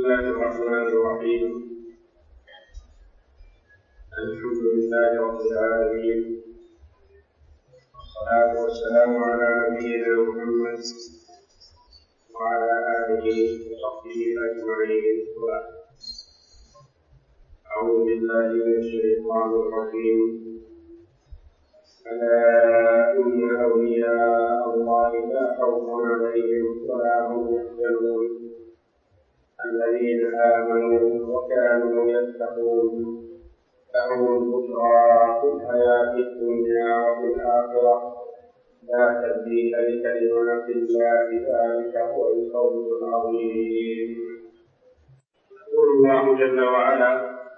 الله الرحمن الرحيم. الحمد لله رب العالمين، والصلاة والسلام على نبينا محمد وعلى آله وصحبه أجمعين. أعوذ بالله من الشيطان الرجيم. ألا إن أولياء الله لا خوف عليهم ولا هم يحزنون الذين آمنوا وكانوا يتقون لهم البشرى في الحياة الدنيا وفي الآخرة لا تبديل لكلمات الله ذلك هو الفوز العظيم. يقول الله جل وعلا: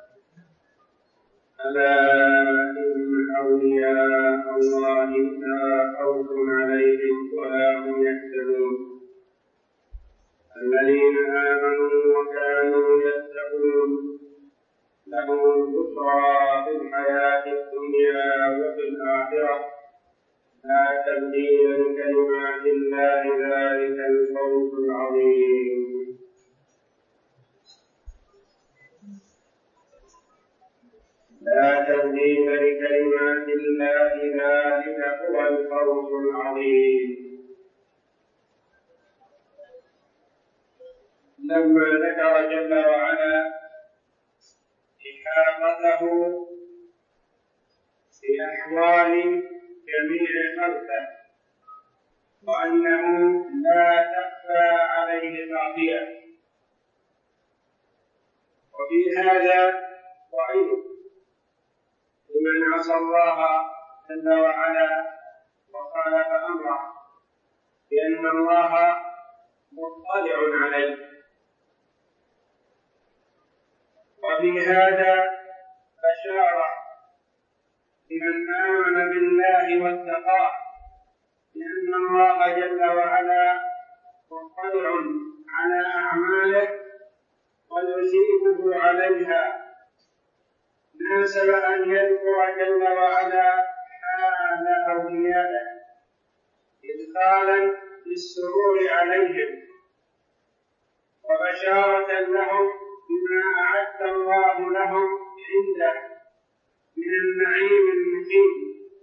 ألا إن أولياء الله لا خوف عليهم ولا هم يحزنون الذين آمنوا وكانوا يتقون لهم البشرى في الحياة الدنيا وفي الآخرة لا تبديل لكلمات الله ذلك الفوز العظيم. لا تبديل لكلمات الله ذلك هو الفوز العظيم. لما ذكر جل وعلا إحاطته بأحوال جميع خلقه وأنه لا تخفى عليه خافية، وفي هذا وعيد لمن عصى الله جل وعلا وخالف أمره، لأن الله مطلع عليه. وفي هذا بشارة لمن آمن بالله واتقاه، لأن الله جل وعلا مطلع على أعماله ويثيبه عليها. ناسب أن يذكر جل وعلا حال أوليائه إدخالا للسرور عليهم وبشارة لهم بما أعد الله لهم عنده من النعيم المقيم،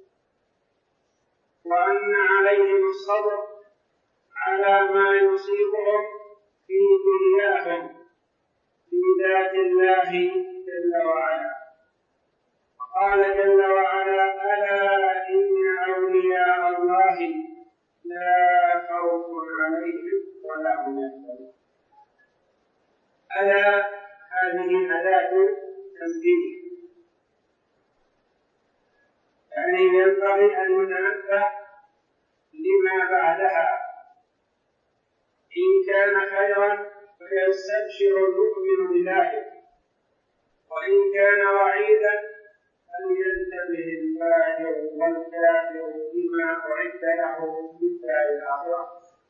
وأن عليهم الصبر على ما يصيبهم في دنياهم في ذات الله جل وعلا. قال جل وعلا: ألا إن أولياء الله لا خوف عليهم ولا هم يحزنون. ألا هذه أداة تنبيه، يعني ينبغي أن نتنبه لما بعدها. إن كان خيرا فيستبشر المؤمن بذلك، وإن كان وعيدا فلينتبه الفاجر والكافر بما أعد له في الدار الآخرة.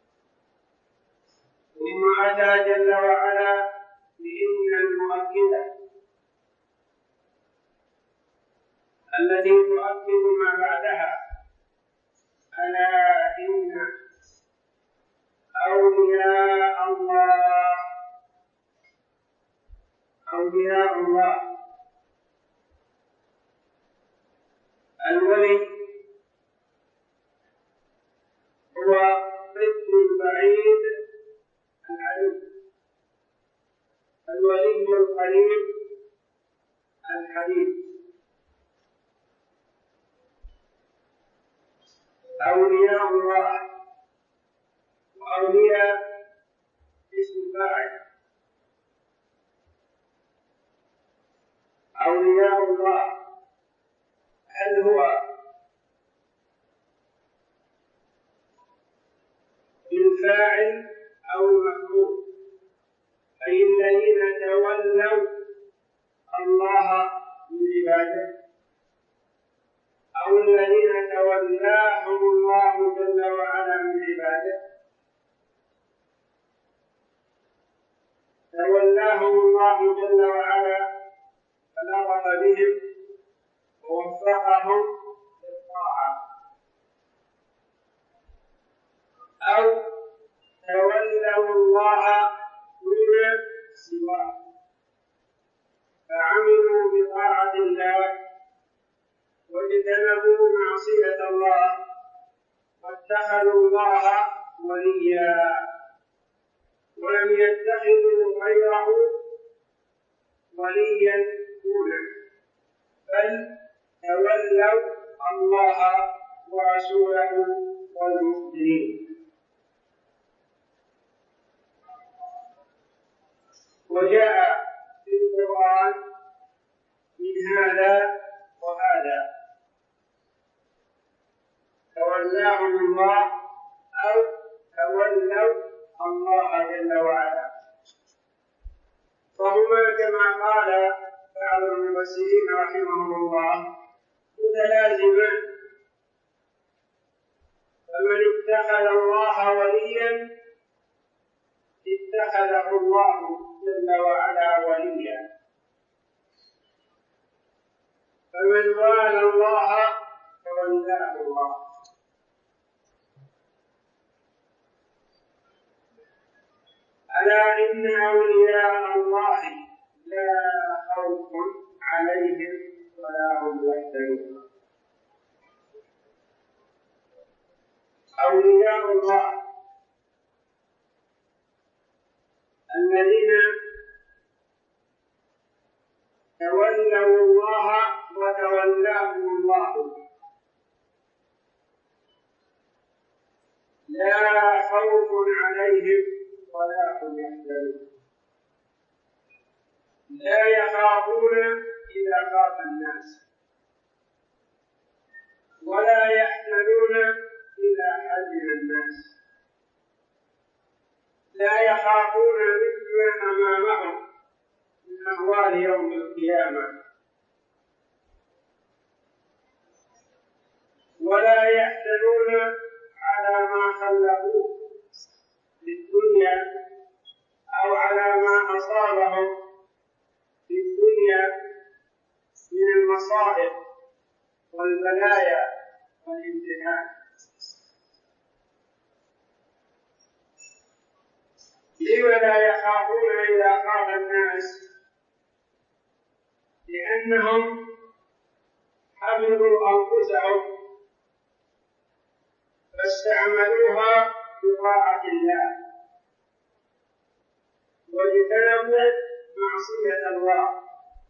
ثم أتى جل وعلا بإن المؤكدة التي تؤكد ما بعدها: ألا إن أولياء الله. الولي هو ضد البعيد العليم، الولي القريب الحبيب. أولياء الله، وأولياء اسم فاعل. أولياء الله هل هو الفاعل أو المفعول؟ أي الذين تولوا الله من عباده، أو الذين تولاهم الله جل وعلا من عباده. تولاهم الله جل وعلا فلطف بهم ووفقهم للطاعة، أو تولوا الله دون سواه اتخذوا الله وليا ولم يتخذوا غيره وليا دونه، بل تولوا الله ورسوله والمؤمنين. وجاء في القرآن من هذا وهذا، تولاهم الله أو تولوا الله جل وعلا، فهما كما قال بعض المفسرين رحمهم الله متلازمان. فمن اتخذ الله وليا اتخذه الله جل وعلا وليا، فمن والى الله تولاه الله. ألا إن أولياء الله لا خوف عليهم ولا هم يحزنون. أولياء الله الذين تولوا الله وتولاهم الله لا خوف عليهم ولا هم يحزنون، لا يخافون إذا خاف الناس، ولا يحزنون إذا حزن الناس، لا يخافون مما أمامهم من أهوال يوم القيامة، ولا يحزنون على ما خلقوه في الدنيا أو على ما أصابهم في الدنيا من المصائب والبلايا والامتحان. لم لا يخافون إذا خاف الناس؟ لأنهم حفظوا أنفسهم فاستعملوها بطاعة الله واجتنبوا معصية الله،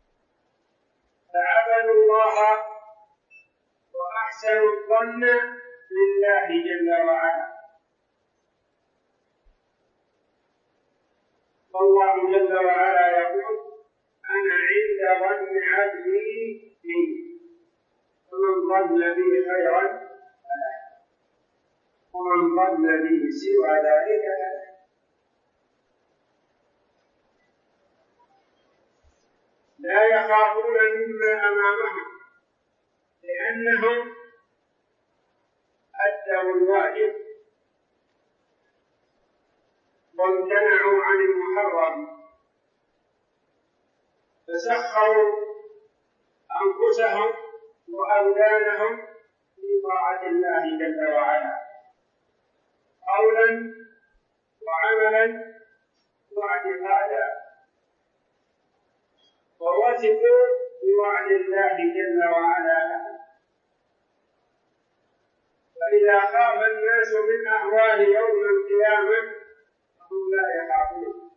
فعبدوا الله وأحسنوا الظن لله جل وعلا. والله جل وعلا يقول: أنا عند ظن عبدي بي، ومن ظن بي خيرا فله، ومن ظن بي سوى ذلك فله. لا يخافون مما أمامهم لأنهم أدوا الواجب وامتنعوا عن المحرم، فسخروا أنفسهم وأبدانهم في طاعة الله جل وعلا قولا وعملا واعتقادا، ووثقوا بوعد الله جل وعلا. فإذا خاف الناس من أهوال يوم القيامة فهم لا يخافون.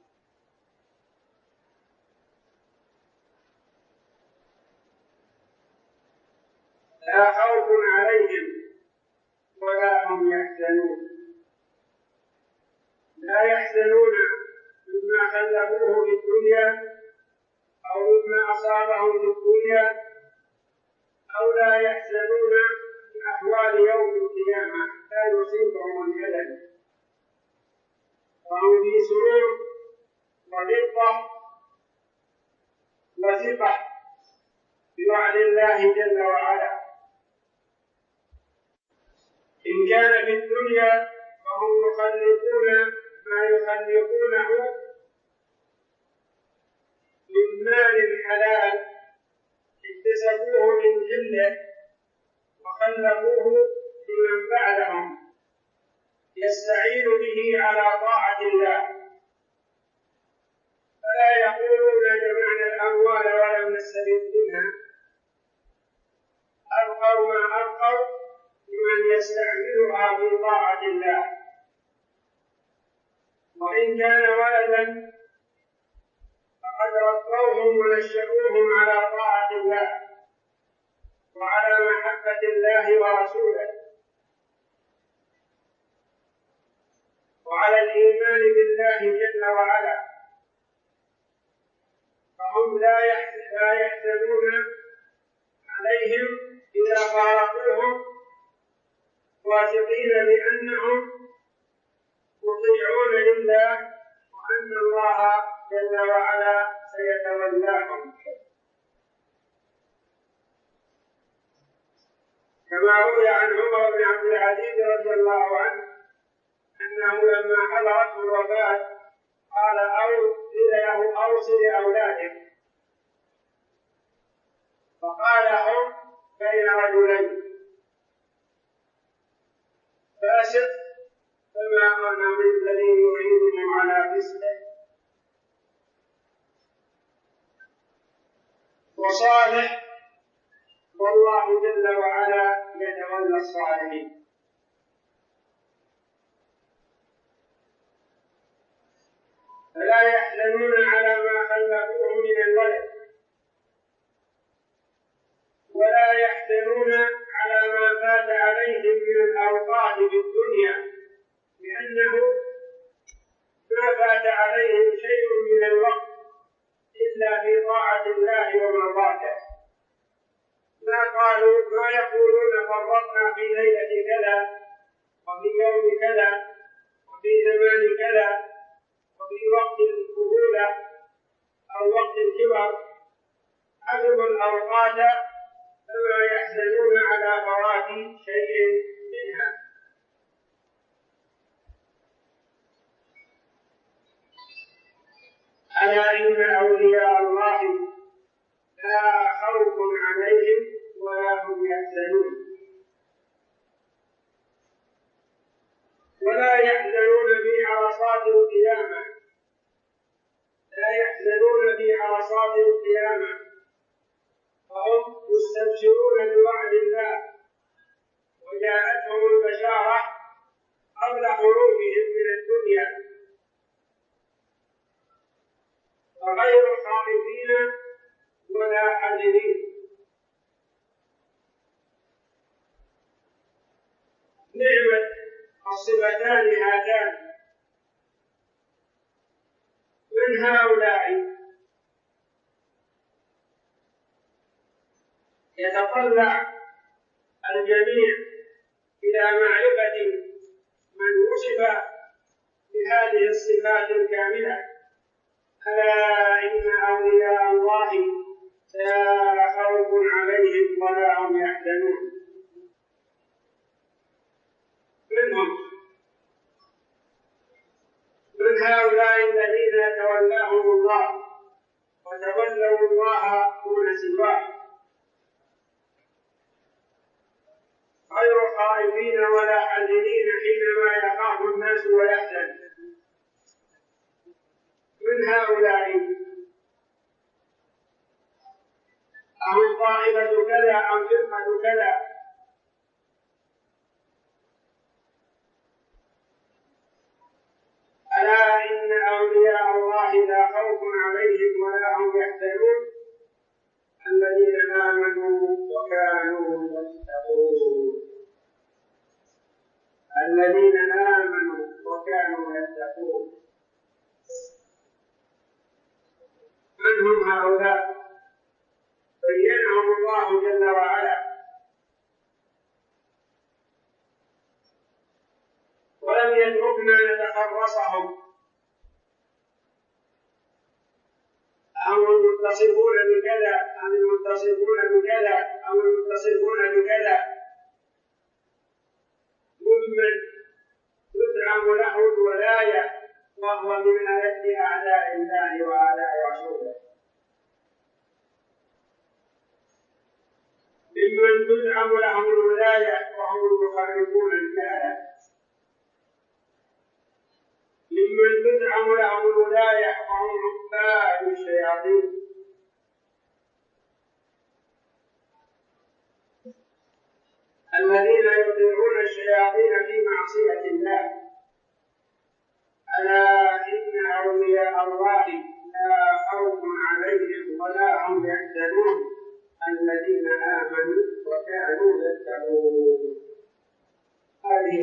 لا خوف عليهم ولا هم يحزنون، لا يحزنون مما خلفوه في الدنيا أو مما أصابهم في الدنيا، أو لا يحزنون من أهوال يوم القيامة لا يصيبهم الحزن، وهم في سرور ورفقة وثقة بوعد الله جل وعلا. إن كان في الدنيا فهم يخلقون ما يخلقونه من مال حلال اكتسبوه من جله وخلقوه لمن بعدهم يستعين به على طاعة الله، فلا يقولون جمعنا الأموال ولم نستفد منها، أبقوا ما أبقوا لمن يستعملها في طاعة ربوهم ونشأوهم على طاعة الله وعلى محبة الله ورسوله وعلى الإيمان بالله جل وعلا، فهم لا يحزنون عليهم إذا فارقوهم، واثقين بأنهم مطيعون لله وأن الله جل وعلا سيتولاهم. كما روي عن عمر بن عبد العزيز رضي الله عنه أنه لما حضرته الوفاة قال له أوصي لأولادك، فقال هم بين رجلين، فاسق فما أنا من الذي يعينهم على فسقه، وصالح والله جل وعلا يتولى الصالحين. فلا يحزنون على ما خلفوه من الولد، ولا يحزنون على ما فات عليهم من الأوقات في الدنيا، لأنه ما فات عليهم شيء من الوقت إلا في طاعة الله ومرضاته. ما يقولون فرطنا في ليلة كذا وفي يوم كذا وفي زمان كذا وفي وقت الكهولة أو وقت الكبر، حسبوا الأوقات فما يحزنون على فوات شيء منها. ألا إن أولياء الله لا خوف عليهم ولا هم يحزنون. ولا يحزنون في عرصات القيامة، لا يحزنون في عرصات القيامة، فهم مستبشرون بوعد الله، وجاءتهم البشارة قبل خروجهم من الدنيا، فغير خائفين ولا حزنين. نعمة الصفتان هاتان. من هؤلاء يتطلع الجميع إلى معرفة من وصف بهذه الصفات الكاملة. ألا إن أولياء الله لا خوف عليهم ولا هم يحزنون. من هؤلاء الذين يتولاهم الله وتولوا الله دون سواه، غير خائفين ولا حزنين حينما يخاف الناس ويحزن. من هؤلاء أو طائفة كذا أو فرقة كذا، ألا إن أولياء الله لا خوف عليهم ولا هم يحزنون الذين آمنوا وكانوا يتقون. الذين آمنوا وكانوا يتقون. من هم هؤلاء؟ بينهم الله جل وعلا، ولم يتركنا نتخرصهم أو المتصفون بكذا أو المتصفون بكذا أو المتصفون بكذا ممن يزعم له الولاية وهو من ألد أعداء الله وأعداء رسوله، ممن تزعم لهم الولاية وهم المخالفون الكهنة، ممن تزعم لهم الولاية وهم عباد الشياطين. الذين يطيعون الشياطين في معصية الله. ألا إن أولياء الله لا خوف عليهم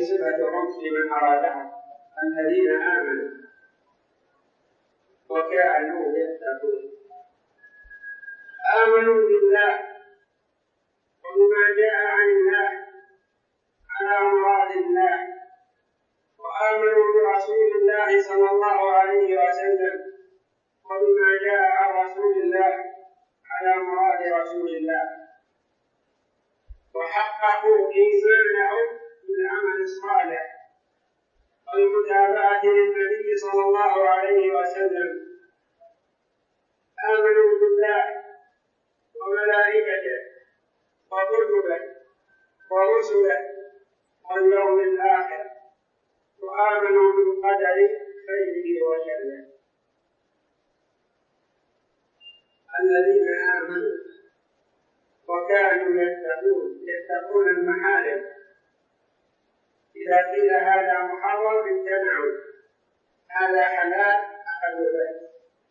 صفة رمز لمن أرادها الذين آمنوا وكانوا يتقون. آمنوا بالله وبما جاء عن الله على مراد الله، وآمنوا برسول الله صلى الله عليه وسلم وبما جاء عن رسول الله على مراد رسول الله، وحققوا إيمانهم بالعمل الصالح والمتابعة للنبي صلى الله عليه وسلم. آمنوا بالله وملائكته وكتبه ورسله واليوم الآخر، وآمنوا بالقدر خيره وشره. الذين آمنوا وكانوا يتقون المحارم، إذا قيل هذا محرم امتنعوا، هذا حلال أخذوا به.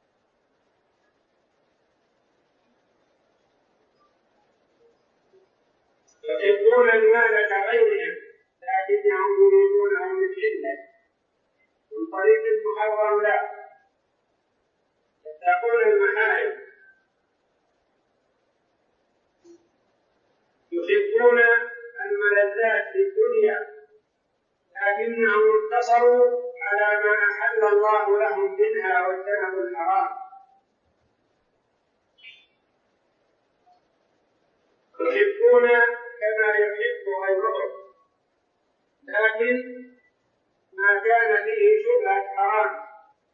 يحبون المال كغيرهم لكنهم يريدونه من حله، من طريق المحرم لا. يتقون المحارم، يحبون الملذات في الدنيا لكنهم اقتصروا على ما أحل الله لهم منها واجتنبوا الحرام. يحبون كما يحب غيرهم، لكن ما كان فيه شبهة حرام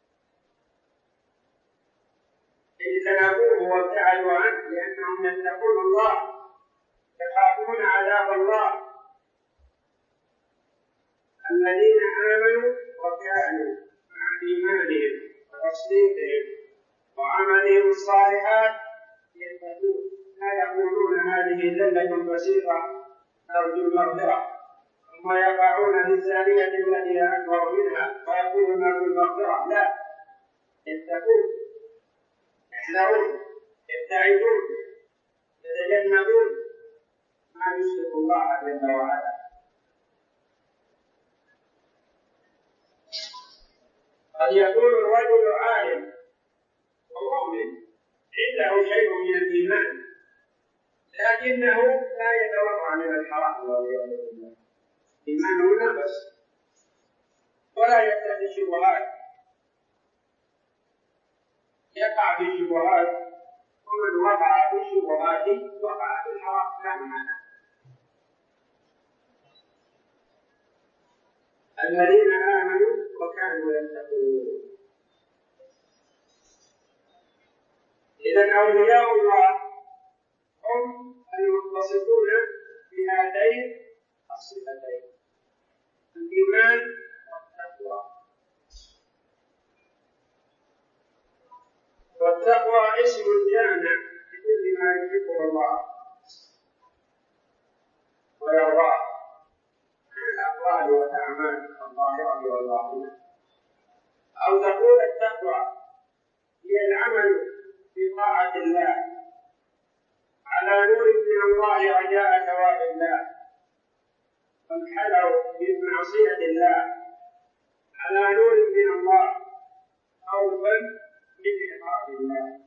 اجتنبوه وابتعدوا عنه، لأنهم يتقون الله يخافون عذاب الله. الذين آمنوا وكانوا مع إيمانهم وتصديقهم وعملهم الصالحات يتقون، لا يقولون هذه ذلة بسيطة نرجو المغفرة، ثم يقعون في الثانية التي أكبر منها ويقولون نرجو المغفرة. لا، يتقون، يحذرون، يبتعدون، يتجنبون ما يشرك الله جل وعلا. قد يكون الرجل عالم ومؤمن عنده شيء من الإيمان، لكنه لا يتورع من الحرام والعياذ بالله، إيمانه ناقص، ولا يتقي الشبهات، يقع في الشبهات، ومن وقع في الشبهات وقع في الحرام. لا معنى. الذين آمنوا وكانوا يتقون. إذن أولياء الله هم المتصفون بهاتين الصفتين، الإيمان والتقوى. والتقوى اسم جامع لكل ما يحبه الله ويرضاه من الأقوال والأعمال الظاهرة والباطنة. أو تقول التقوى هي العمل بطاعة الله على نور من الله رجاء ثواب الله، والحذر من معصية الله على نور من الله خوفا من عقاب الله.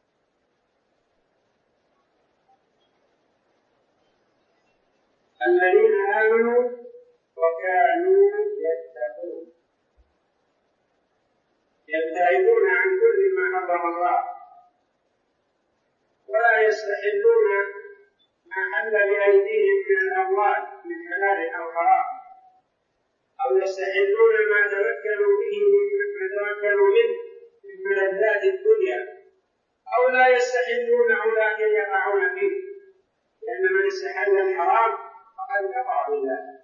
الذين آمنوا وكانوا يتقون، يبتعدون عن كل ما حرم الله، ولا يستحلون ما حل بأيديهم من الأموال من حلال أو حرام، أو يستحلون ما تمكنوا منه من ملذات الدنيا، أو لا يستحلونه لكن يقعون فيه، لأن من استحل الحرام فقد كفر بالله.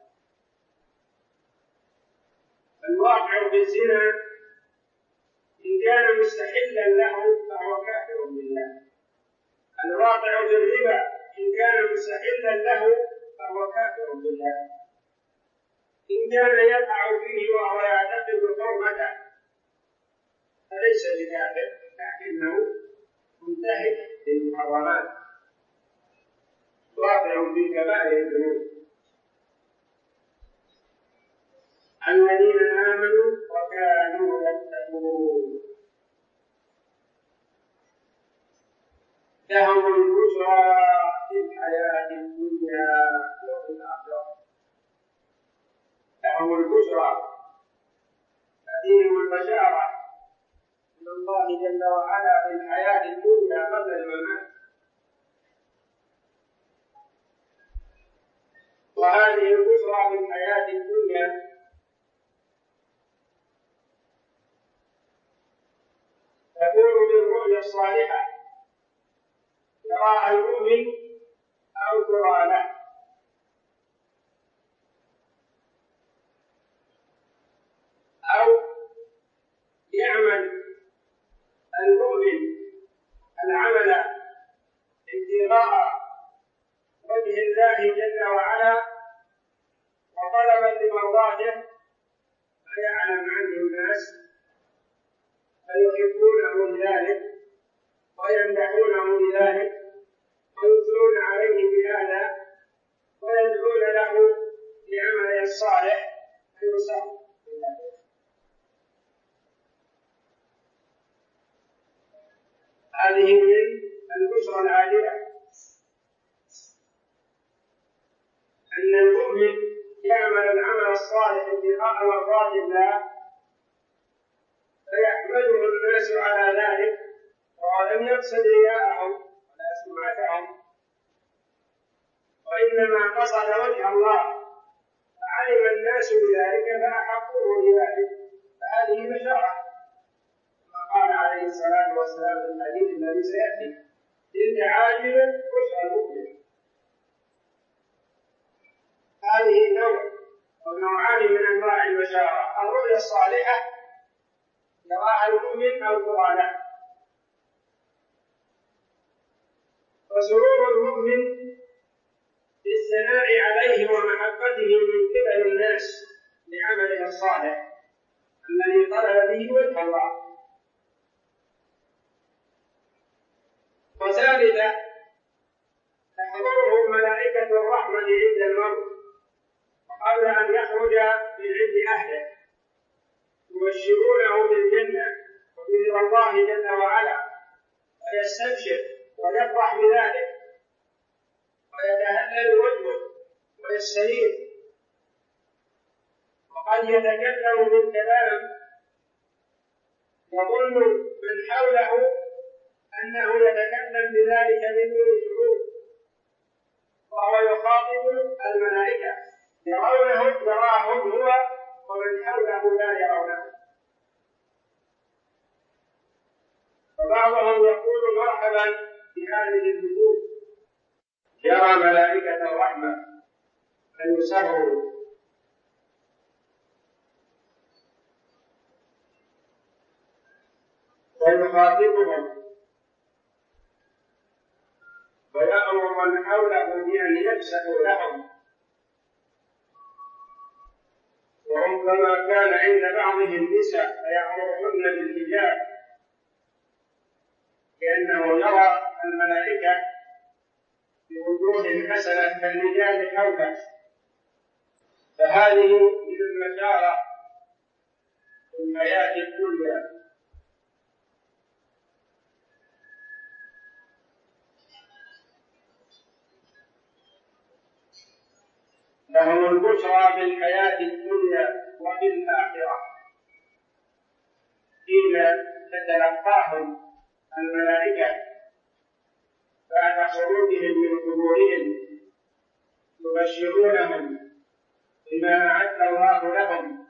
الواقع بالزنا إن كان مستحلا له فهو كافر بالله. الواقع بالربا إن كان مستحلا له فهو كافر بالله. إن كان يقع فيه وهو يعتقد حرمته فليس بكافر، لكنه منتهك للمحرمات واقع في كبائر الذنوب. لهم البشرى في الحياة الدنيا وفي الآخرة. لهم البشرى تأتيهم البشارة من الله جل وعلا في الحياة الدنيا قبل الممات. وهذه البشرى في الحياة الدنيا تكون بالرؤيا الصالحة يراها المؤمن أو ترى له، أو يعمل المؤمن العمل ابتغاء وجه الله جل وعلا وطلبا لمرضاته فيعلم عنه الناس فيحبونه لذلك ويمدحونه لذلك ويثنون عليه بهذا ويدعون له بعمله الصالح فيسر. هذه من البشرى العاجلة أن المؤمن يعمل العمل الصالح ابتغاء مرضات الله فيحمده الناس على ذلك، ولم يقصد رياءهم ولا سمعتهم وإنما قصد وجه الله فعلم الناس بذلك فأحبوه لذلك، فهذه بشارة كما قال عليه الصلاة والسلام في الحديث الذي سيأتي: تلك عاجلة بشرى المؤمن. هذه نوع ونوعان من أنواع البشارة: الرؤيا الصالحة يراها المؤمن أو ترى له، وسرور المؤمن بالثناء عليه ومحبته من قبل الناس لعمله الصالح الذي طلب به وجه الله. وثالثا تحضره ملائكة الرحمة عند الموت قبل أن يخرج من عند أهله يبشرونه بالجنة وبرضا الله جل وعلا، ويستبشر ويفرح بذلك ويتهلل وجهه ويستريح، وقد يتكلم بالكلام يظن من حوله أنه يتكلم بذلك بدون شعور، وهو يخاطب الملائكة يراهم هو ومن حوله لا يرونه. فبعضهم يقول مرحبا بهذه الوجوه، يرى ملائكة الرحمة فيسروا. ويخاطبهم ويأمر من حوله بأن يفسحوا لهم، وهم كما كان عند بعضهم النساء فيأمرهن بالحجاب لأنه يرى الملائكة بوجوه حسنة كالرجال حوله. فهذه من المشارة في الحياة الدنيا. لهم البشرى في الحياة الدنيا وفي الآخرة حين تتلقاهم الملائكة بعد خروجهم من قبورهم يبشرونهم بما أعد الله لهم،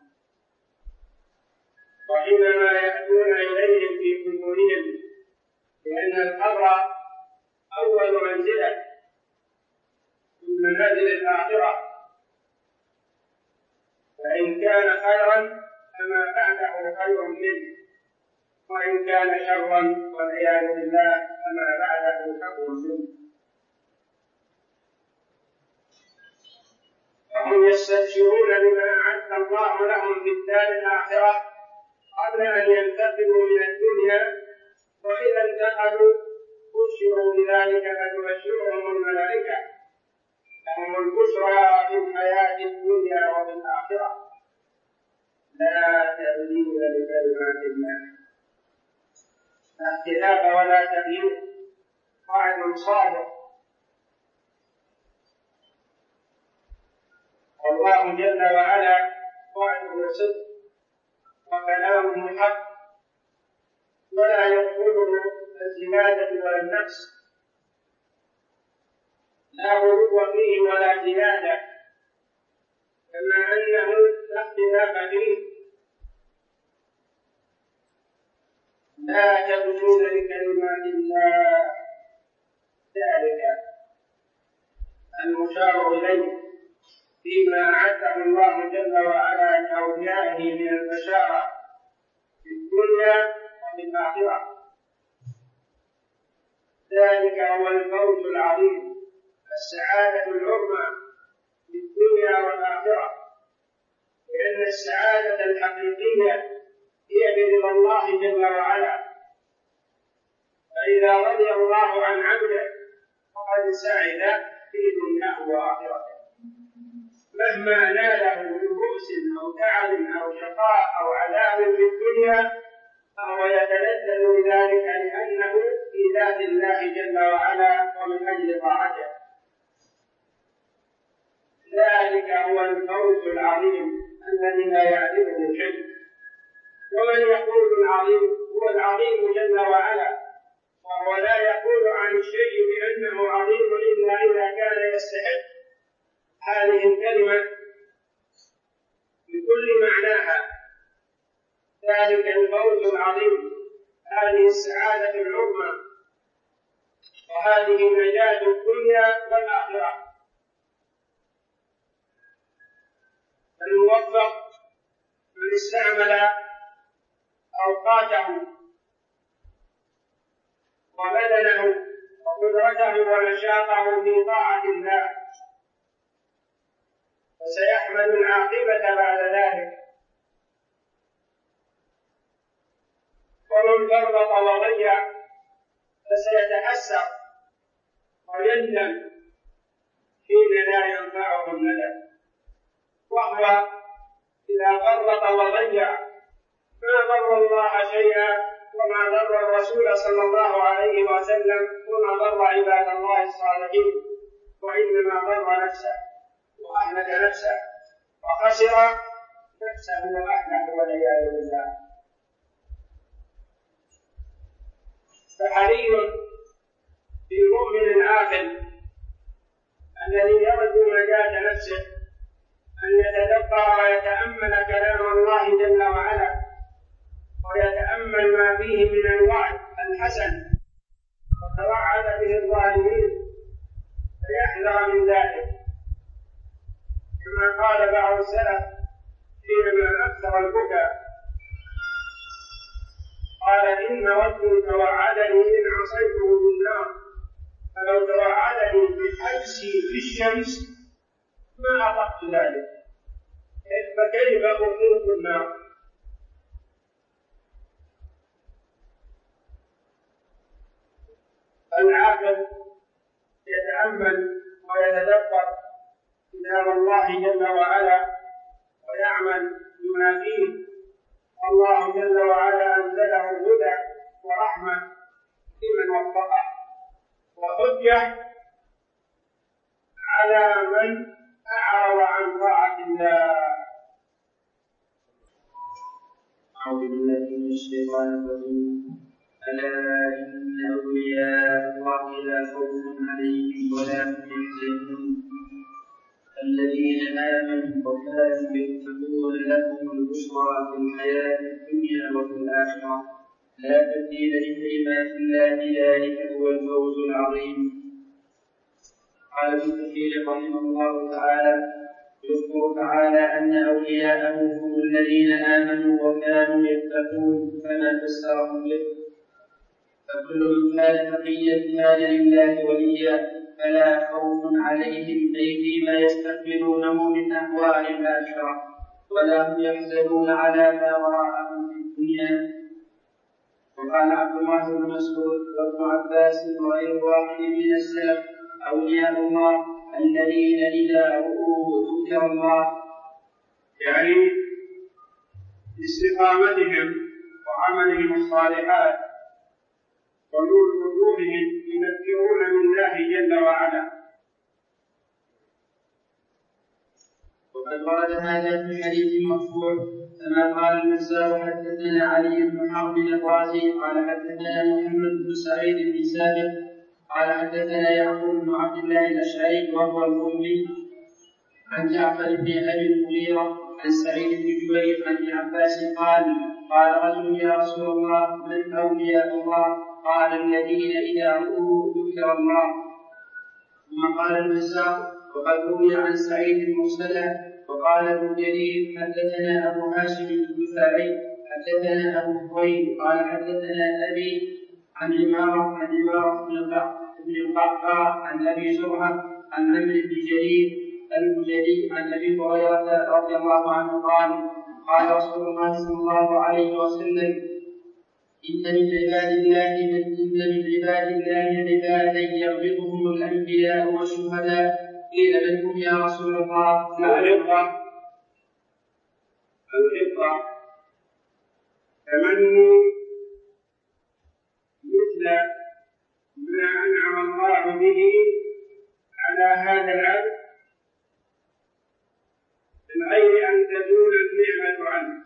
وحينما يأتون إليهم في قبورهم، لأن القبر أول منزلة من منازل الآخرة، فإن كان خيرا فما بعده خير منه، وإن كان شرا والعياذ بالله فما بعده شر منه. وهم يستبشرون بما أعد الله لهم في الدار الآخرة قبل أن ينتقلوا من الدنيا، وإذا انتقلوا بشروا بذلك فتبشرهم الملائكة. لهم البشرى في الحياة الدنيا وفي الآخرة لا تبديل لكلمات الله، لا اختلاف ولا تغيير، وعد صادق. والله جل وعلا وعده صدق وكلامه حق، ولا يقوله الزيادة ولا النقص، لا غلو فيه ولا زيادة، كما أنه لا اختلاف فيه. لا تبدون لكلمات الله، ذلك المشار إليه فيما أعده الله جل وعلا لأوليائه من البشارة في الدنيا وفي الآخرة. ذلك هو الفوز العظيم، السعادة العظمى في الدنيا والآخرة، لأن السعادة الحقيقية هي برضا الله جل وعلا. فإذا رضي الله عن عبده فقد سعد في دنياه وآخرته، مهما ناله من بؤس أو تعب أو شقاء أو عذاب في الدنيا فهو يتلذذ بذلك لأنه في ذات الله جل وعلا ومن أجل طاعته. ذلك هو الفوز العظيم الذي لا يعرفه شيء. ومن يقول العظيم هو العظيم جل وعلا، وهو لا يقول عن الشيء بأنه عظيم إلا إذا كان يستحق هذه الكلمة بكل معناها. ذلك الفوز العظيم، هذه السعادة العظمى، وهذه نجاة الدنيا والآخرة. الموفق من استعمل أوقاته وبدنه وقدرته ونشاطه في طاعة الله، فسيحمد العاقبة بعد ذلك. ومن فرط وضيع فسيتحسر ويندم حين لا ينفعه الندم. وهو إذا فرط وضيع ما ضر الله شيئا وما ضر الرسول صلى الله عليه وسلم وما ضر عباد الله الصالحين، وإنما ضر نفسه وأهلك نفسه وخسر نفسه وأهله والعياذ بالله. فحري بالمؤمن العاقل الذي يرجو نجاة نفسه أن يتدبر ويتأمل كلام الله جل وعلا، ويتأمل ما فيه من الوعد الحسن وتوعد به الظالمين، فيحذر من ذلك. كما قال بعض السلف حينما أكثر البكاء، قال إن ربي توعدني إن عصيته بالنار، فلو توعدني بحبسي في الشمس ما أطقت ذلك، فكيف أطيق النار؟ العاقل يتأمل ويتدبر كتاب الله جل وعلا ويعمل بما فيه. الله جل وعلا أنزله هدى ورحمة لمن وفقه، وحجة على من أعرض عن طاعة الله. أعوذ بالله من الشيطان الرجيم. ألا إن أولياء الله لا خوف عليهم ولا هم يحزنون الذين آمنوا وكانوا يتقون لهم البشرى في الحياة الدنيا وفي الآخرة لا تبديل لكلمات الله ذلك هو الفوز العظيم. قال ابن كثير رحمه الله تعالى: يذكر تعالى أن أولياءه هم الذين آمنوا وكانوا يتقون كما فسرهم به، فكل من كان تقيا كان لله وليا فلا خوف عليهم أي فيما يستقبلونه من أحوال الآخرة، ولا هم يحزنون على ما وراءهم في الدنيا. وقال عبد الله بن مسعود وابن عباس وغير واحد من السلف: أولياء الله الذين إذا رؤوه ذكر الله، يعني باستقامتهم وعملهم الصالحات ونور وجوههم يذكرون جل وعلا. وقد ورد هذا في حديث مرفوع كما قال المزار حدثنا علي بن حرب الرازي قال حدثنا محمد بن سعيد بن سابق قال حدثنا يعقوب بن عبد الله الاشعري وهو الأمي عن جعفر بن ابي المغيرة عن سعيد بن جبير عن ابن عباس قال رجل يا رسول الله من اولياء الله؟ قال الذين اذا رؤوا ذكر الله. ثم قال المزار وقد روي عن سعيد مرسلا. وقال ابن جرير حدثنا ابو هاشم الدفاعي حدثنا ابو قريب قال حدثنا ابي عن عمارة بن القعقاع عن ابي زرعه عن عمرو بن جرير المجري عن ابي هريره رضي الله عنه قال رسول الله صلى الله عليه وسلم إن من عباد الله عبادا يغبطهم الأنبياء والشهداء. قيل من هم يا رسول الله؟ الغبطة تمني مثل ما أنعم الله به على هذا العبد من غير أن تزول النعمة عنه.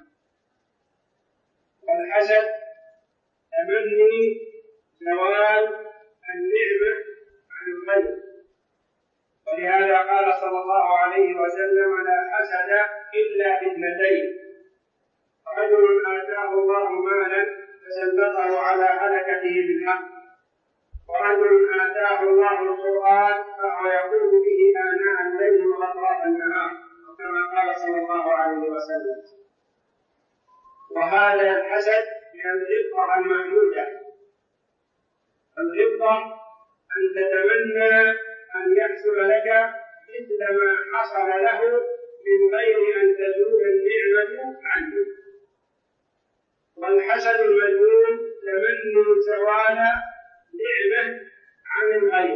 والحسد تمني زوال النعمة عن الغير. ولهذا قال صلى الله عليه وسلم لا حسد إلا باثنتين: رجل آتاه الله مالا فسلطه على هلكته بالحق، ورجل آتاه الله القرآن فهو يقول به آناء الليل وأطراف النهار، كما قال صلى الله عليه وسلم. وهذا الحسد من الغبطة الموجودة. الغبطة أن تتمنى أن يحصل لك مثل ما حصل له من غير أن تزول النعمة عنه. والحسد المذموم تمني زوال نعمة عن الغير.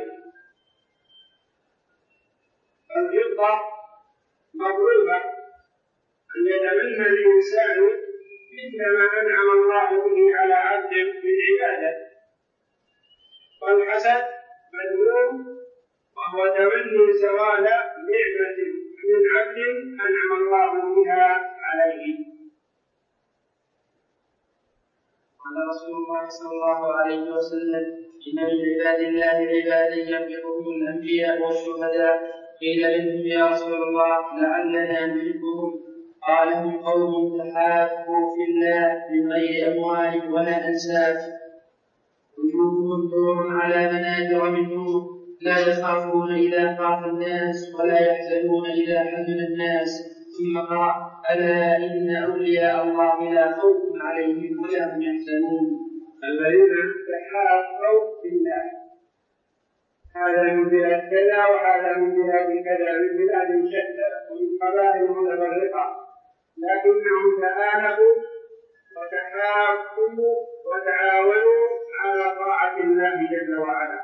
الغبطة مطلوبة أن يتمنى الإنسان مثل ما أنعم الله به على عبد من عباده. والحسد مذموم وهو تمني زوال نعمة من عبد أنعم الله بها عليه. قال رسول الله صلى الله عليه وسلم إن من عباد الله عبادا يغبطهم الأنبياء والشهداء. قيل منهم يا رسول الله لعلنا نحبهم. قال هم قوم تحابوا في الله من غير أموال ولا أنساب، وجوههم نور على منابر من نور، لا يخافون إذا خاف الناس ولا يحزنون إذا حزن الناس. ثم قال ألا إن أولياء الله لا خوف عليهم ولا هم يحزنون. الذين تحابوا في الله، هذا من بلاد كذا وهذا من بلاد كذا، من بلاد شتى ومن قبائل متفرقة، لكنهم تآلفوا وتحابوا وتعاونوا على طاعة الله جل وعلا.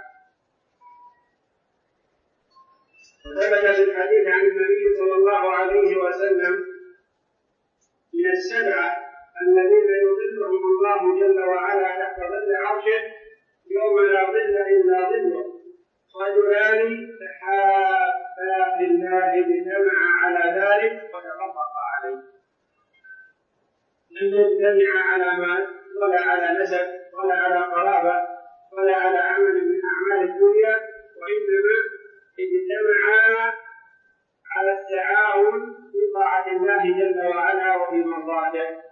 وثبت في الحديث عن النبي صلى الله عليه وسلم من السبعة الذين يظلهم الله جل وعلا تحت ظل عرشه يوم لا ظل إلا ظله: رجلان تحابا في الله اجتمعا على ذلك وتفرقا عليه. لم يجتمع على مال ولا على نسب ولا على قرابة ولا على عمل من أعمال الدنيا، وإنما اجتمعا على التعاون في طاعة الله جل وعلا وفي مرضاته.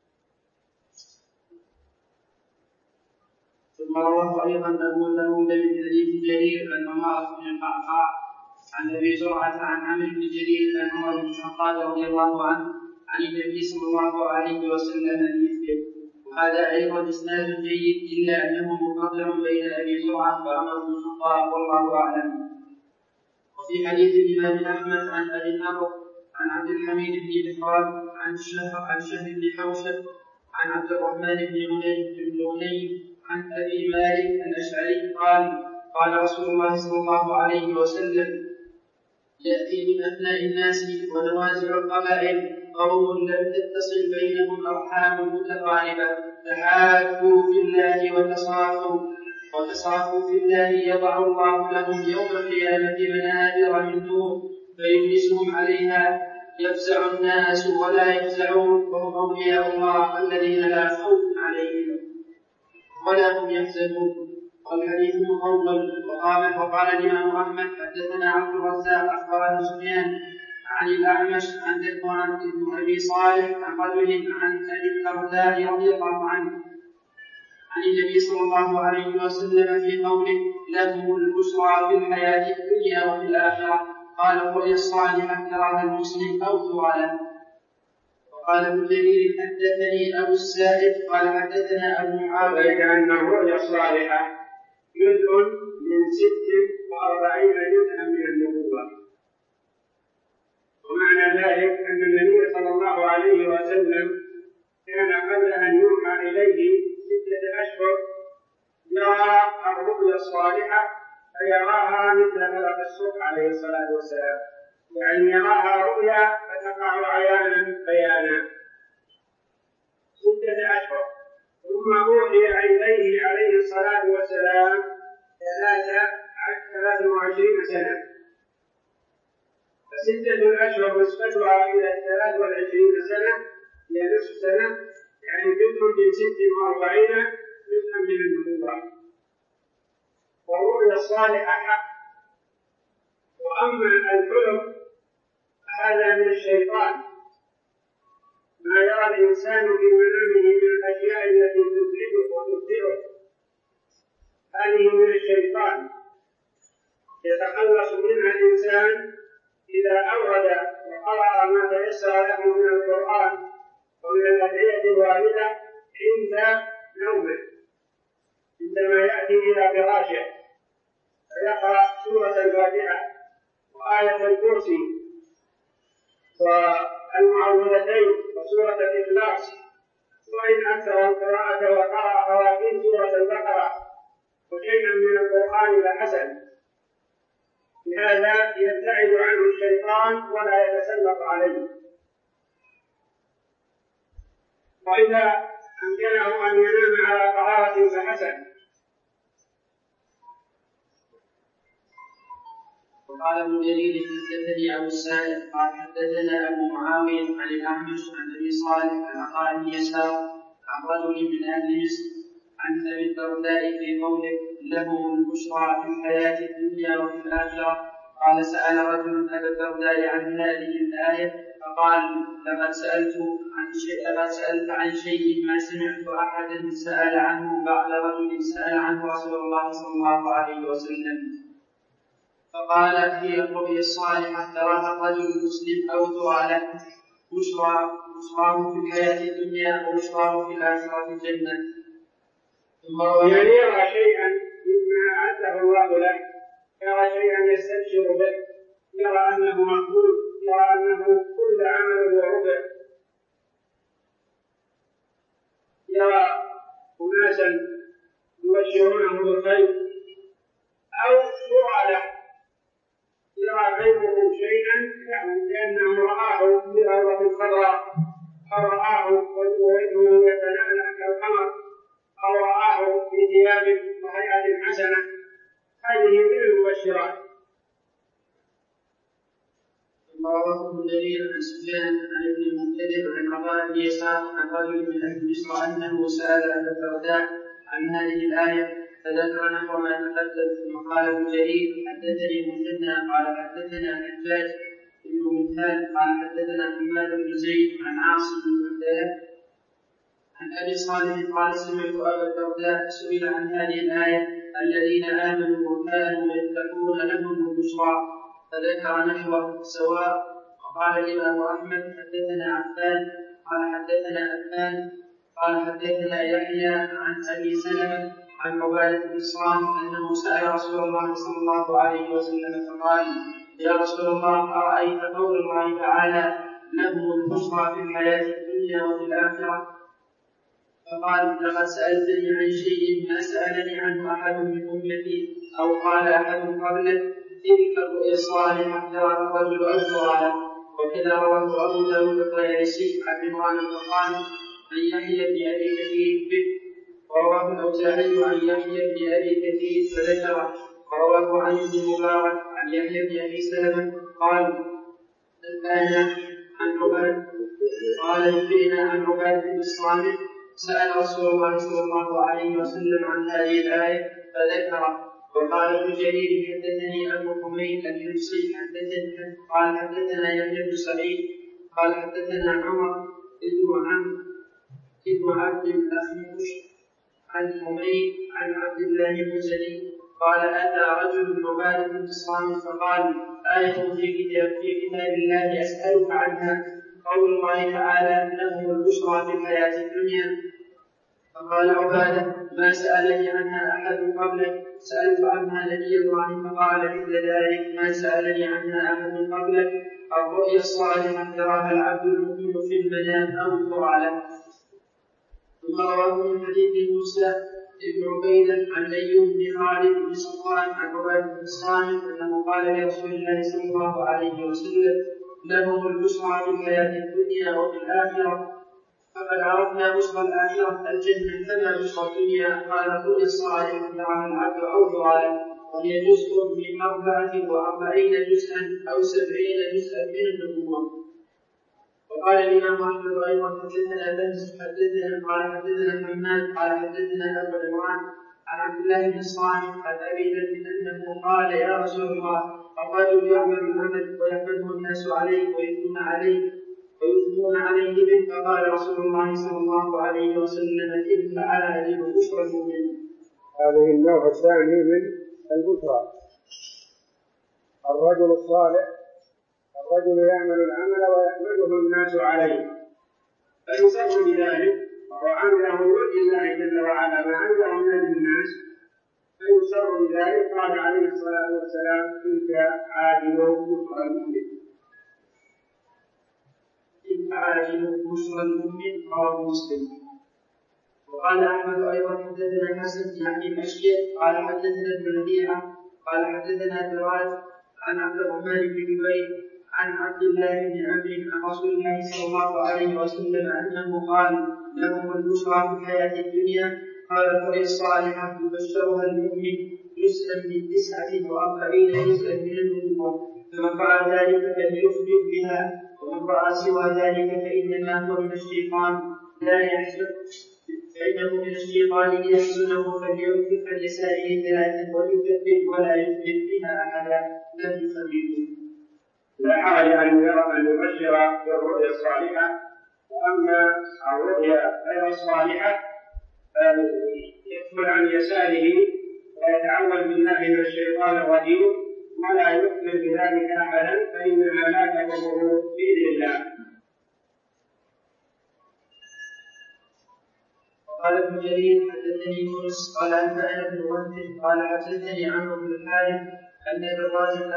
ثم رواه أيضا أبو داود من حديث جرير عن عمارة بن القعقاع عن أبي زرعة عن عمرو بن جرير عن عمر بن الخطاب رضي الله عنه عن النبي صلى الله عليه وسلم مثله. وهذا أيضا إسناد جيد إلا أنه مقدر بين أبي زرعة وعمر بن الخطاب والله أعلم. وفي حديث الإمام أحمد عن أبي النضر عن عبد الحميد بن بحران عن شهر بن حوشب عن عبد الرحمن بن غنيم عن أبي مالك الأشعري قال رسول الله صلى الله عليه وسلم يأتي من أبناء الناس ونوازع القبائل قوم لم تتصل بينهم أرحام متقاربة، تحابوا في الله وتصافوا، وأسرفوا في الله يضع الله لهم يوم القيامة منابر من نور فيجلسهم عليها يفزع الناس ولا يفزعون وهم أولياء الله الذين لا خوف عليهم ولا هم يحزنون. والحديث مطول. وقال الإمام أحمد حدثنا عبد الرزاق أخبرنا سفيان عن الأعمش عن ذكوان بن أبي صالح عن رجل عن أبي الدرداء رضي الله عنه عن النبي صلى الله عليه وسلم في قوله لهم البشرى في الحياة الدنيا وفي الآخرة قال الرؤيا الصالحة تراها المسلم أو ترى. وقال ابن جرير حدثني أبو السائب قال حدثنا أبو معاوية أن الرؤيا الصالحة جزء من 46 جزءا من النبوة. ومعنى ذلك أن النبي صلى الله عليه وسلم كان قبل أن يوحى إليه 6 أشهر يرى الرؤيا الصالحة فيراها مثل فلق الصبح عليه الصلاة والسلام، يعني يراها رؤيا فتقع عيانا بيانا 6 أشهر. ثم أوحي إليه عليه الصلاة والسلام 23 سنة، ف6 أشهر نسبتها إلى 23 سنة هي نصف سنة، يعني جزء من 46 جزءا من النبوة. والرؤيا الصالحة حق. وأما الحلم فهذا من الشيطان، ما يرى الإنسان في منامه من الأشياء التي تفسده وتبطئه، هذه من الشيطان يتخلص منها الإنسان إذا أورد وقرأ ما تيسر له من القرآن ومن الأدعية الواردة عند نومه، عندما يأتي إلى فراشه فيقرأ سورة الفاتحة وآية الكرسي والمعوذتين وسورة الإخلاص، وإن أكثر القراءة وقرأ خواتيم سورة البقرة وشيئا من القرآن فحسن. لهذا يبتعد عنه الشيطان ولا يتسلط عليه. وإذا أمكنه أن ينام على طهارة فحسن. وقال ابن جرير حدثني أبو السائب قال حدثنا أبو معاوية عن الأعمش عن أبي صالح عن عطاء بن يسار عن رجل من أهل مصر عن أبي الدرداء في قوله لهم البشرى في الحياة الدنيا وفي الآخرة. قال سأل رجل أبا الدرداء عن هذه الآية فقال لقد سألت عن شيء ما سمعت أحدا سأل عنه بعد رجل سأل عنه رسول الله صلى الله عليه وسلم. فقال هي الرؤيا الصالحة تراها الرجل المسلم أو ترى له بشراه في الحياة الدنيا وبشراه في الآخرة الجنة. يعني يرى شيئا مما أعده الله له، يرى شيئا يستبشر به، يرى أنه مقبول، يرى أنه كل عمل وربع، يرى أناسا يبشرونه بالخير، أو يرى له، يرى غيره شيئا كأنه رآه بروضة الخضراء، أو رآه وجهه يتلألأ كالقمر، أو رآه في ثياب وهيئة حسنة. هذه من المبشرات. رواه ابن جرير عن سفيان عن ابن المنكدر عن عطاء بن يسار عن رجل من أهل مصر أنه سأل أبا الدرداء عن هذه الآية فذكر نحو ما تقدم. ثم قال ابن جرير حدثني مثنى قال حدثنا حجاج بن مثال قال حدثنا حماد بن زيد عن عاصم بن عبدالله عن أبي صالح قال سمعت أبا الدرداء سئل عن هذه الآية الذين آمنوا وكانوا يتقون لهم البشرى فذكر نحوه سواء. وقال الإمام أحمد حدثنا عفان قال حدثنا أبان قال حدثنا يحيى عن أبي سلمة عن عبادة بن الصامت أنه سأل رسول الله صلى الله عليه وسلم فقال يا رسول الله أرأيت قول الله تعالى لهم البشرى في الحياة الدنيا وفي الآخرة؟ فقال لقد سألتني عن شيء ما سألني عنه أحد من أمتي أو قال أحد قبله تلك الرؤيا الصالحة ترى الرجل أجرها. وكذا رواه أبو داود الطيالسي عن عمران القطان عن يحيى بن أبي كثير به ورواه الأوزاعي عن يحيى بن أبي كثير فذكره. ورواه عن ابن المبارك عن يحيى بن أبي سلمة قال نبئنا عن عبادة بن الصامت سأل رسول الله صلى الله عليه وسلم عن هذه الآية فذكره. وقال ابن جرير حدثني أبو حميد الحمصي قال حدثنا يحيى بن سعيد قال حدثنا عمر ابن عبد الأخنوش عن حميد عن عبد الله بن زيد قال أتى رجل عبادة بن الصامت فقال آية في كتاب الله أسألك عنها قول الله تعالى لهم البشرى في الحياة الدنيا. فقال عبادة ما سألني عنها أحد قبلك سألت عنها نبي الله فقال مثل ذلك ما سألني عنها أحد قبلك الرؤيا الصالحة يراها العبد المؤمن في المنام أو القرآن. ثم رواه من حديث موسى بن عبيدة عن أيوب بن خالد بن صفوان عن عبادة بن الصامت أنه قال لرسول الله صلى الله عليه وسلم لهم البشرى في الحياة الدنيا وفي الآخرة فقد عرفنا بشرى الآخرة الجنة فما بشرى الدنيا قال الرؤيا الصالحة يراها العبد أو ضلال وهي جزء من 44 جزءا أو 70 جزءا من النبوة. وقال الإمام أحمد أيضا حدثنا بنس قال حدثنا حماد قال حدثنا أبو عمران عن عبد الله بن الصامت عن أبي ذر أنه قال يا رسول الله الرجل يعمل العمل ويحمده الناس عليه ويثنون عليه به فقال رسول الله صلى الله عليه وسلم تلك عاجل بشرى المؤمن. هذه النوع الثاني من البشرى. الرجل الصالح الرجل يعمل العمل ويحمده الناس عليه فيسر بذلك وعمله لوجه الله جل وعلا ما عمله من الناس فيسر بذلك. قال عليه الصلاة والسلام تلك عاجل بشرى المؤمن. تلك عاجل بشرى المؤمن رواه مسلم. وقال أحمد أيضا حدثنا حسن يعني الأشياء قال حدثنا ابن ربيعة قال حدثنا دراج عن عبد الرحمن بن جبير عن عبد الله بن عمرو عن رسول الله صلى الله عليه وسلم أنه قال لهم البشرى في الحياة الدنيا قال الرؤيا الصالحة يبشرها المؤمن جزءا من 49 جزءا من النبوة فمن رأى ذلك فليخبر بها ومن رأى سوى ذلك فإنما هو من الشيطان لا يحزن فإنه من الشيطان يحزنه فلينفق عن يساره 3 وليكذب ولا يخبر بها أحدا لم يخبره. لا حرج أن يبشر بالرؤيا الصالحة. وأما الرؤيا غير الصالحة فيدخل عن يساره ويتعوذ بالله من الشيطان الرجيم ولا يخبر بذلك أحدا فإنها لا تضره بإذن الله. قال ابن جرير حدثني يونس قال أنبأنا بن وهب قال حدثني عمرو بن الحارث أن الراجل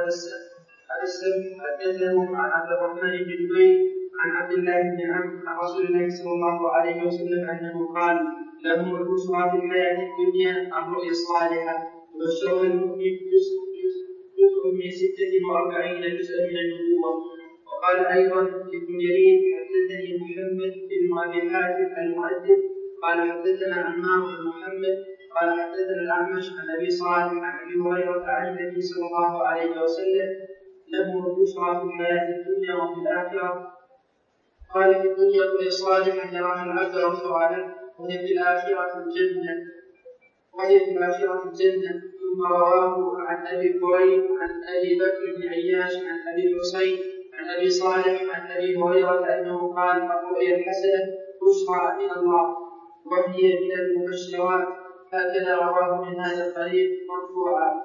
حدثه عن عبد الرحمن بن جبير عن عبد الله بن عمرو عن رسول الله صلى الله عليه وسلم أنه قال لهم البشرى في الحياة الدنيا الرؤيا الصالحة وبشرها المؤمن جزء من 46 جزءا من النبوة. وقال أيضا ابن جرير حدثني محمد بن أبي حاتم المؤدب قال حدثنا عمار بن محمد قال حدثنا الأعمش عن أبي صالح عن أبي هريرة عن النبي صلى الله عليه وسلم لهم البشرى في الحياة الدنيا وفي الآخرة. قال في الدنيا رؤيا صالحة يراها العبد رفعا وهي في الآخرة الجنة. ثم رواه عن أبي كريب عن أبي بكر بن عياش عن أبي حسين عن أبي صالح عن أبي هريرة أنه قال الرؤيا الحسنة بشرى من الله وهي من المبشرات. هكذا رواه من هذا الطريق مرفوعا.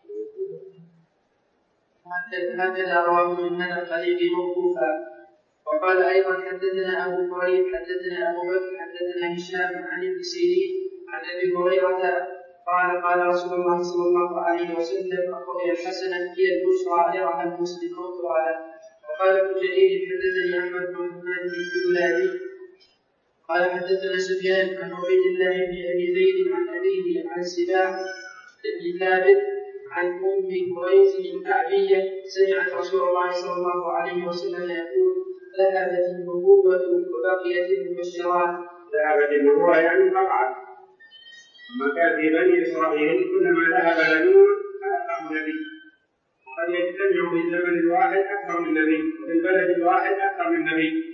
موقوفا. وقال أيضا حدثنا أبو كريب حدثنا أبو بكر حدثنا هشام عن ابن سيرين عن أبي هريرة قال رسول الله صلى الله عليه وسلم الرؤيا الحسنة هي البشرى يراها المسلم مرفوعا. وقال ابن جرير حدثني أحمد بن محمد بن بلادي قال حدثنا سفيان عن عبيد الله بن أبي زيد عن أبيه عن سباع بن ثابت عن أم قريش الكعبية سمعت رسول الله صلى الله عليه وسلم يقول ذهبت النبوة وبقيت المبشرات. ذهبت النبوة يعني قطعت لما كان في بني إسرائيل كلما ذهب نبي ألقاه نبي، قد يجتمع في الزمن الواحد أكثر من نبي، وفي البلد الواحد أكثر من نبي،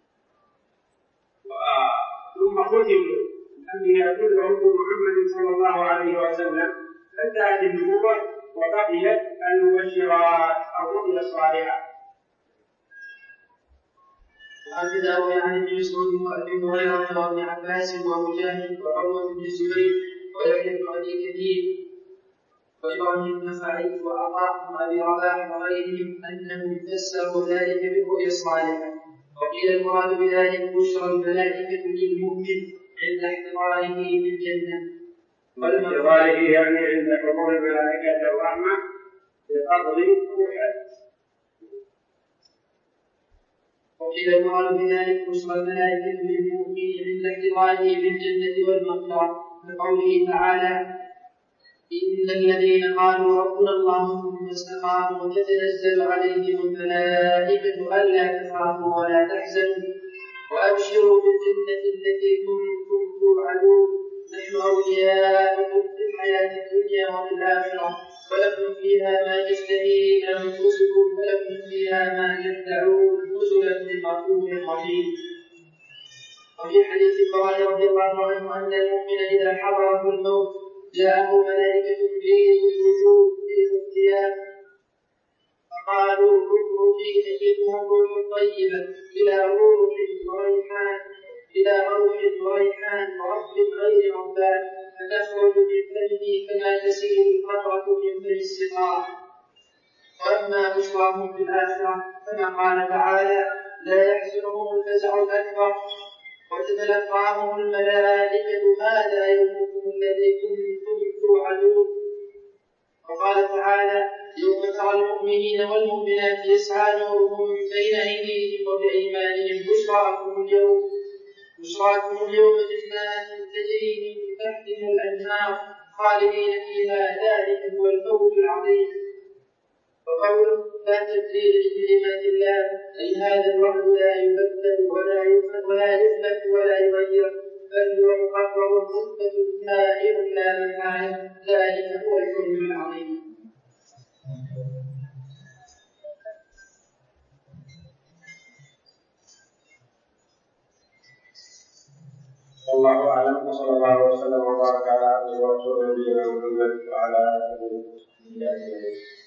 ثم ختموا الأنبياء كلهم بمحمد صلى الله عليه وسلم، فانتهت النبوة وبقيت المبشرات أو الرؤيا الصالحة. وهكذا روي عن ابن مسعود وابي هريره وابن عباس ومجاهد وعروه بن الزبير ويحيى بن ابي كثير وابراهيم النخعي وعطاء بن ابي رباح وغيرهم انهم فسروا ذلك بالرؤيا الصالحه، وقيل المراد بذلك بشرى الملائكه للمؤمن عند احتضاره بالجنه، واحتضاره يعني عند حضور الملائكه الرحمه بقبض روحه. وقيل المراد بذلك بشرى الملائكة للمؤمن عند احتضاره بالجنة والمغفرة، كقوله تعالى: إن الذين قالوا ربنا الله ثم استقاموا تتنزل عليهم الملائكة ألا تخافوا ولا تحزنوا وأبشروا بالجنة التي كنتم توعدون نحن أولياؤكم في الحياة الدنيا وفي الآخرة ولكم فيها ما تشتهي أنفسكم ولكم فيها ما تدعون نزلا من غفور رحيم. وفي حديث البراء رضي الله عنه أن المؤمن إذا حضره الموت جاءه ملائكة بيض الوجوه بيض الثياب فقالوا اخرجي تجدها الروح الطيبة إلى روح وريحان ورب غير ربان فتخرج من فمه كما تسيل القطرة من فم السقاء. وأما بشراهم في الآخرة كما قال تعالى: لا يحزنهم الفزع الأكبر وتتلقاهم الملائكة هذا يومكم الذي كنتم توعدون. وقال تعالى: يوم ترى المؤمنين والمؤمنات يسعى نورهم بين أيديهم وبأيمانهم بشراكم اليوم جنات تجري من تحتها الأنهار خالدين فيها ذلك هو الفوز العظيم. وقوله لا تبديل لكلمات الله أي هذا الوعد لا يبدل ولا يثبت ولا يغير، بل هو مقرر مثبت كائن لا محال، ذلك هو الفوز العظيم. والله أعلم، وصلى الله وسلم وبارك على عبده ورسوله نبينا محمد وعلى آله وصحبه أجمعين.